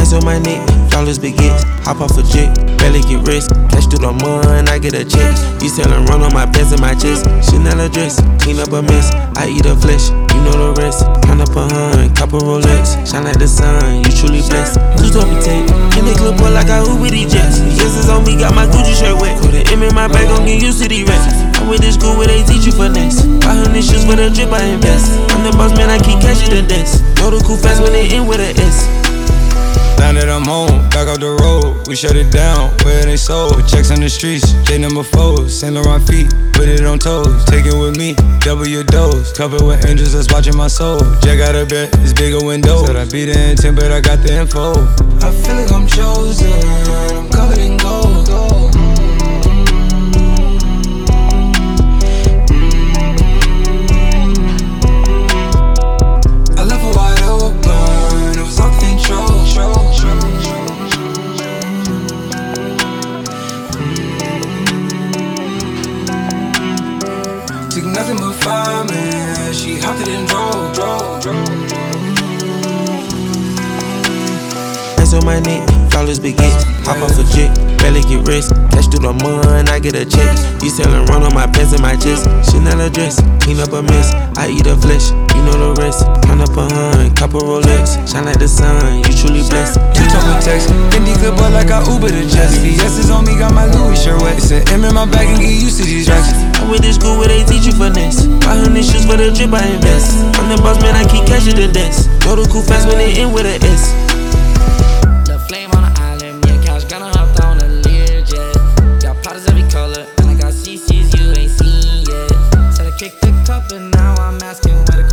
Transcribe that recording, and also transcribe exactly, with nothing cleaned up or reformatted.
Ice on my neck, dollars big hits. Hop off a jet, barely get rest. Cash through the mud, I get a check. You sellin' run on my pants and my chest. Chanel a dress, clean up a mess. I eat her flesh, you know the rest. Count up a hun, copper Rolex. Shine like the sun, you truly blessed. Two double tape, in the clip boy like I Uber these jets. Yes, it's on me, got my Gucci shirt wet. Put an M in my bag, gon' get used to these rats. I went to school where they teach you finesse. five hundred shoes for the drip, I invest. I'm the boss man, I keep cashing the desk. Know the cool fast when they end with a S. Now that I'm home, back off the road, we shut it down, where they sold. Checks on the streets, J number four, Saint Laurent feet, put it on toes. Take it with me, double your dose. Covered with angels that's watching my soul. Jack got a bet, it's bigger window. Said I beat the intent, but I got the info. I feel like I'm chosen, I'm covered in gold. I left her wide open, it was all control. Took nothing but five minutes, she hopped it and drove, drove, drove. Ice on my neck, dollars big hits. Hop off a jet, barely get rest. Cash through the mud, I get a check. You sellin' run on my pants and my chest. Chanel a dress, clean up a mess. I eat her flesh, you know the rest. Count up a hun, copper Rolex. Shine like the sun, you truly blessed. You told me text, Fendi clip boy like I Uber the jets. V S is on me, got my Louis shirt wet. It's an M in my bag and get used to these racks. I went to school where they teach you finesse. five hundred shoes for the drip, I invest. I'm the boss man, I keep cashing the desk. Know the cool fast when they end with a S. The flame on the island, me and Cash gonna hop on a Learjet. Got powders every color, and I got C Cs you ain't seen yet. Said I kicked the cup and now I'm asking where the